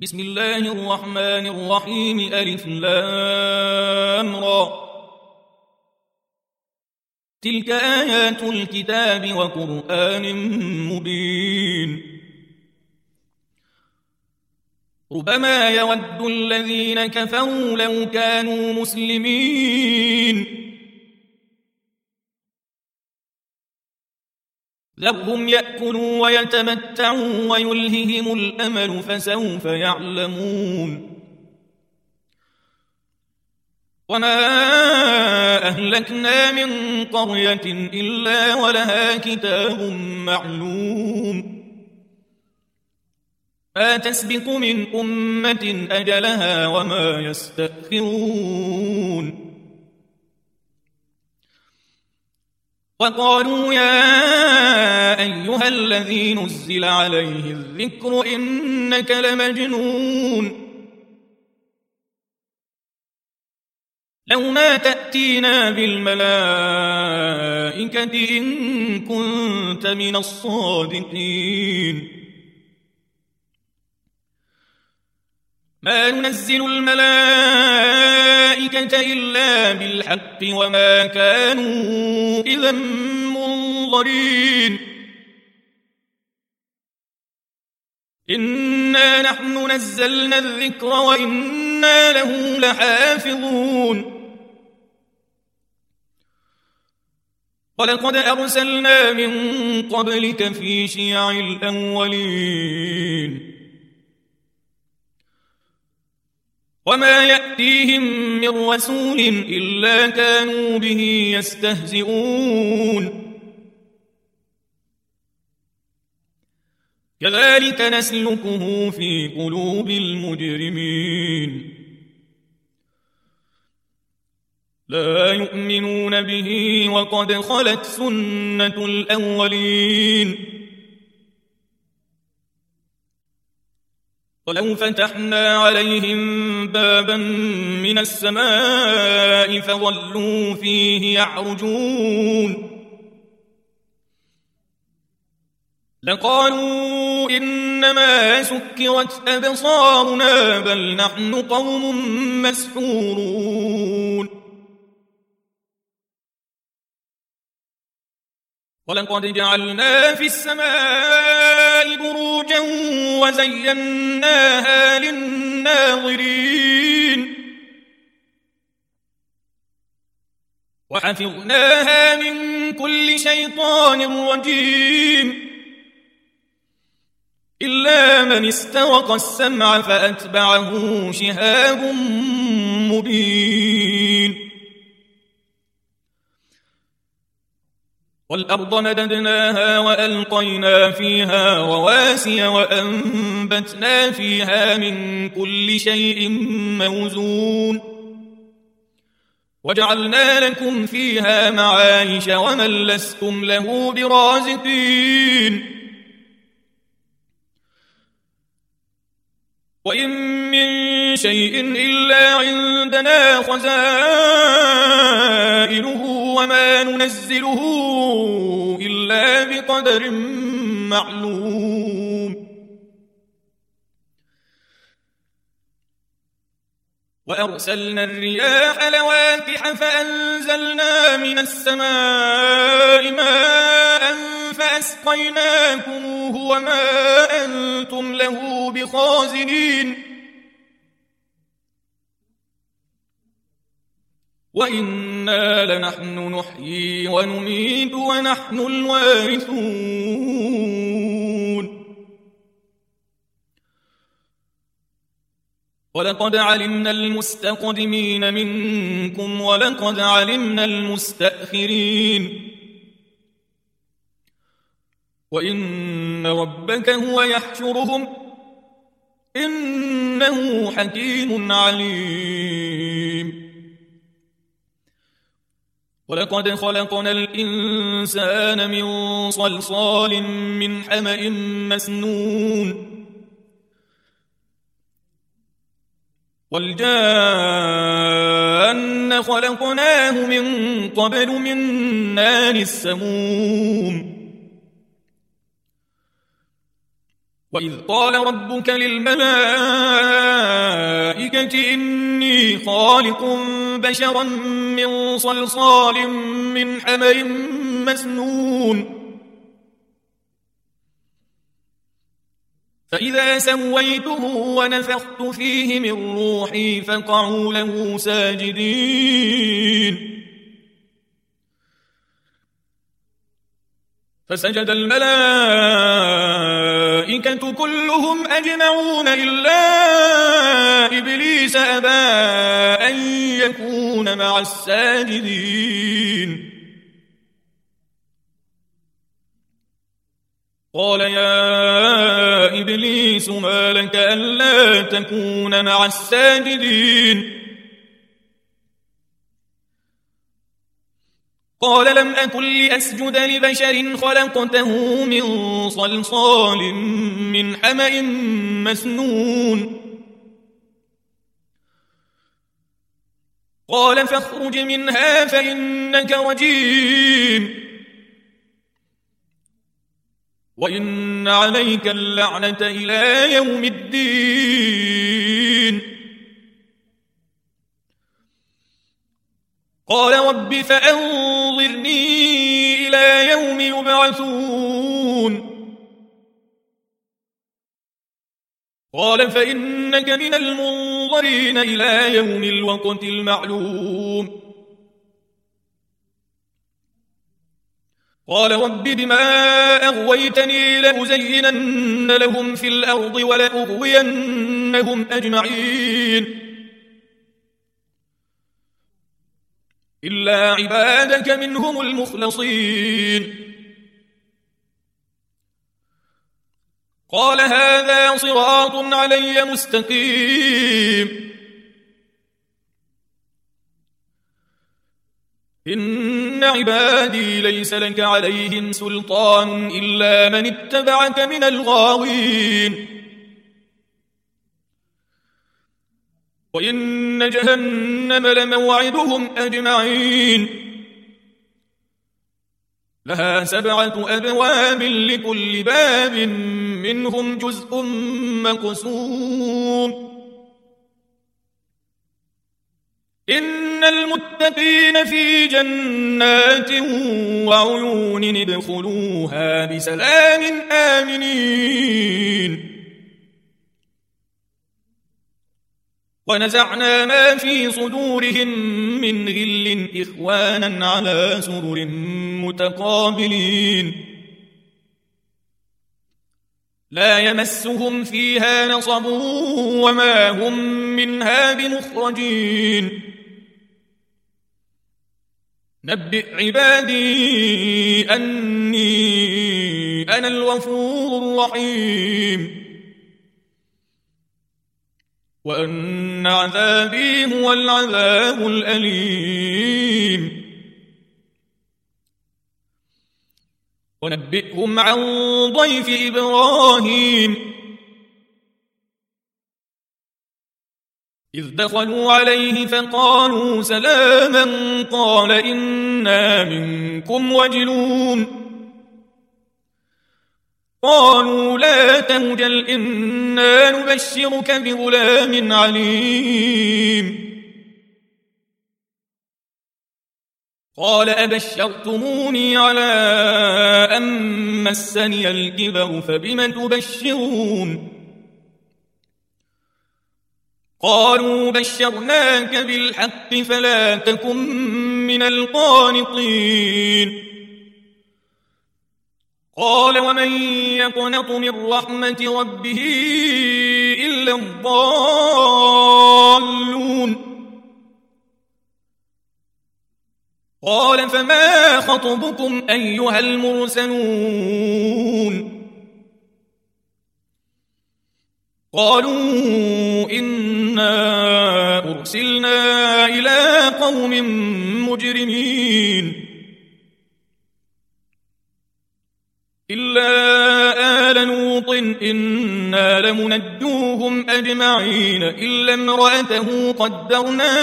بسم الله الرحمن الرحيم ألف لام را تلك آيات الكتاب وقرآن مبين ربما يود الذين كفروا لو كانوا مسلمين ذرهم يأكلوا ويتمتعوا ويلههم الأمل فسوف يعلمون وما أهلكنا من قرية إلا ولها كتاب معلوم ما تسبق من أمة أجلها وما يستأخرون وقالوا يا أيها الذي نزل عليه الذكر إنك لمجنون لو ما تأتينا بالملائكة إن كنت من الصادقين ما ننزل الملائكة إلا بالحق وما كانوا إذا منظرين إنا نحن نزلنا الذكر وإنا له لحافظون ولقد أرسلنا من قبلك في شيع الأولين وما يأتيهم من رسول إلا كانوا به يستهزئون كذلك نسلكه في قلوب المجرمين لا يؤمنون به وقد خلت سنة الأولين ولو فتحنا عليهم بابا من السماء فظلوا فيه يعرجون لقالوا إنما سكرت أبصارنا بل نحن قوم مسحورون ولقد جعلنا في السماء بروجا وزيناها للناظرين وحفظناها من كل شيطان رجيم إلا من استرق السمع فأتبعه شهاب مبين والأرض مددناها وألقينا فيها رواسي وأنبتنا فيها من كل شيء موزون وجعلنا لكم فيها معايش ومن لستم له برازقين وإن من شيء إلا عندنا خزائنه وما ننزله إلا بقدر معلوم وأرسلنا الرياح لواقح فأنزلنا من السماء ماء فأسقيناكموه وما أنتم له بخازنين وإنا لنحن نحيي ونميت ونحن الوارثون ولقد علمنا المستقدمين منكم ولقد علمنا المستأخرين وإن ربك هو يحشرهم إنه حكيم عليم ولقد خلقنا الإنسان من صلصال من حمأ مسنون والجان خلقناه من قبل من نار السموم وإذ قال ربك للملائكة إني خالق بشرا من صلصال من حمأ مسنون فإذا سويته ونفخت فيه من روحي فقعوا له ساجدين فسجد الملائكة كلهم أجمعون إلا إبليس أبى أن يكون مع الساجدين قال يا إبليس ما لك ألا تكون مع الساجدين قال لم أكن لأسجد لبشر خلقته من صلصال من حمأ مسنون قال فاخرج منها فإنك رجيم وإن عليك اللعنة إلى يوم الدين قال رب فأنظرني إلى يوم يبعثون قال فإنك من المنظرين إلى يوم الوقت المعلوم قال رب بما أغويتني لأزينن لهم في الأرض ولأغوينهم أجمعين إلا عبادك منهم المخلصين قال هذا صراط علي مستقيم إن عبادي ليس لك عليهم سلطان إلا من اتبعك من الغاوين وإن جهنم لموعدهم أجمعين لها 7 أبواب لكل باب منهم جزء مقسوم إن المتقين في جنات وعيون ادخلوها بسلام آمنين ونزعنا ما في صدورهم من غل إخوانا على سرر متقابلين لا يمسهم فيها نصب وما هم منها بمخرجين نبئ عبادي أني أنا الغفور الرحيم وأن عذابي هو العذاب الأليم ونبئهم عن ضيف إبراهيم إذ دخلوا عليه فقالوا سلاما قال إنا منكم وجلون قالوا لا توجل إنا نبشرك بغلام عليم قال أبشرتموني على أن مسني الكبر فبم تبشرون قالوا بشرناك بالحق فلا تكن من القانطين قال ومن يقنط من رحمة ربه إلا الضالون قال فما خطبكم أيها المرسلون قالوا إنا أرسلنا إلى قوم مجرمين إلا آل لوط إنا لمنجوهم أجمعين إلا امرأته قدرنا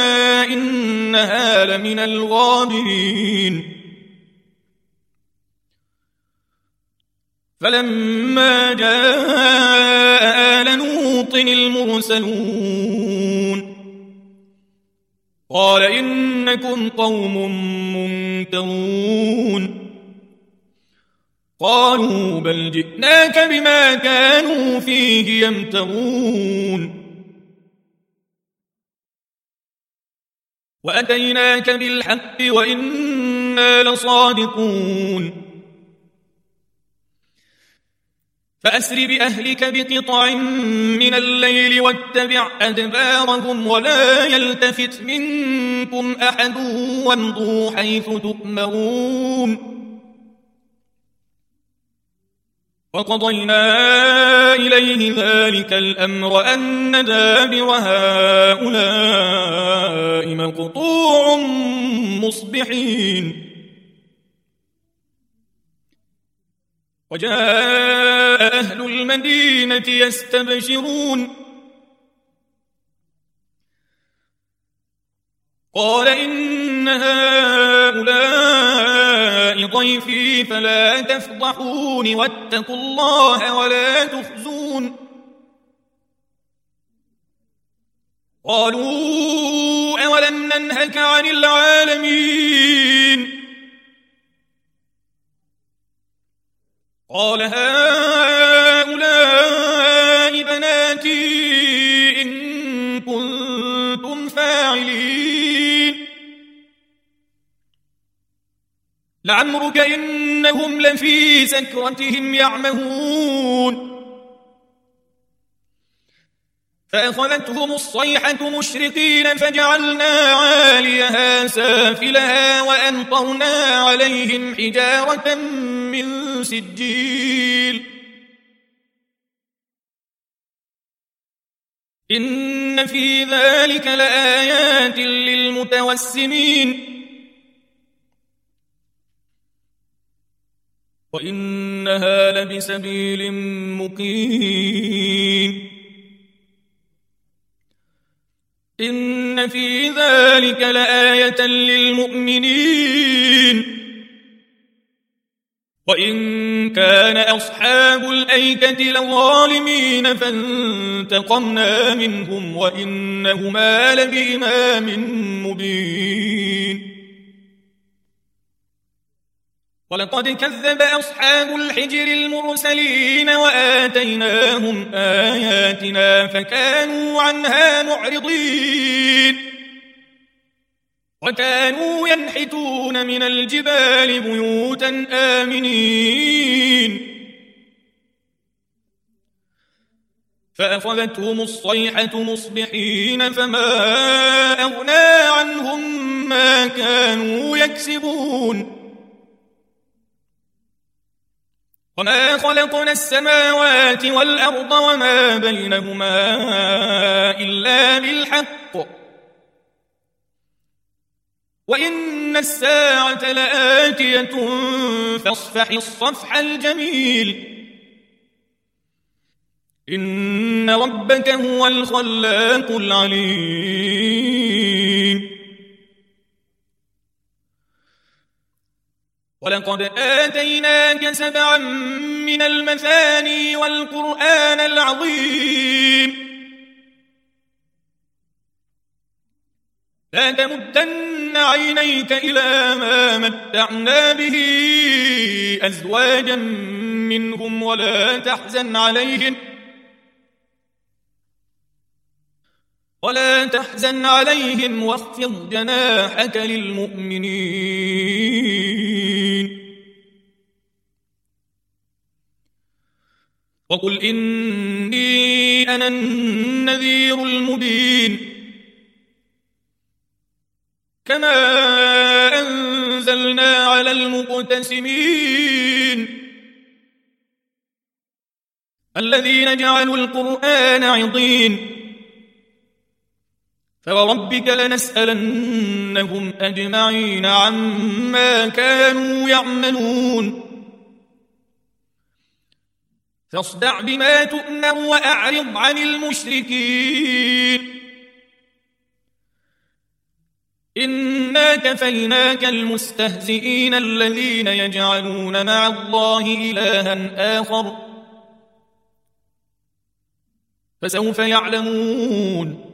إنها لمن الغابرين فلما جاء آل لوط المرسلون قال إنكم قوم منكرون قالوا بل جئناك بما كانوا فيه يمترون وأتيناك بالحق وإنا لصادقون فأسر بأهلك بقطع من الليل واتبع أدبارهم ولا يلتفت منكم أحد وامضوا حيث تؤمرون وقضينا إليه ذلك الأمر أن دابر هؤلاء مقطوع مصبحين وجاء أهل المدينة يستبشرون قال إن هؤلاء ضيفي فلا تفضحون واتقوا الله ولا تخزون قالوا أولم ننهك عن العالمين قال هؤلاء بناتي إن كنتم فاعلين لعمرك إنهم لفي سكرتهم يعمهون فأخذتهم الصيحة مشرقين فجعلنا عاليها سافلها وأمطرنا عليهم حجارة من سجيل إن في ذلك لآيات للمتوسمين وإنها لبسبيل مقيم إن في ذلك لآية للمؤمنين وإن كان أصحاب الأيكة لظالمين فانتقمنا منهم وإنهما لبإمام مبين ولقد كذب أصحاب الحجر المرسلين وآتيناهم آياتنا فكانوا عنها معرضين وكانوا ينحتون من الجبال بيوتا آمنين فأخذتهم الصيحة مصبحين فما أغنى عنهم ما كانوا يكسبون وما خلقنا السماوات والأرض وما بينهما إلا بالحق وإن الساعة لآتية فاصفح الصفح الجميل إن ربك هو الخلاق العليم ولقد آتيناك 7 من المثاني والقرآن العظيم لا تمدن عينيك إلى ما متعنا به أزواجا منهم ولا تحزن عليهم واخفض جناحك للمؤمنين وقل إني أنا النذير المبين كما أنزلنا على المقتسمين الذين جعلوا القرآن عضين فوربك لنسألنهم أجمعين عما كانوا يعملون فاصدع بما تؤمر وأعرض عن المشركين إن إنا كفيناك المستهزئين الذين يجعلون مع الله إلها آخر فسوف يعلمون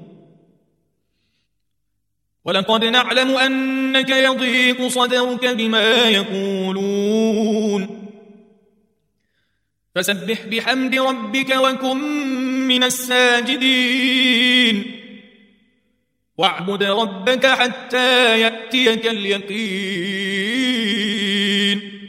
ولقد نعلم أنك يضيق صدرك بما يقولون فسبح بحمد ربك وكن من الساجدين واعبد ربك حتى يأتيك اليقين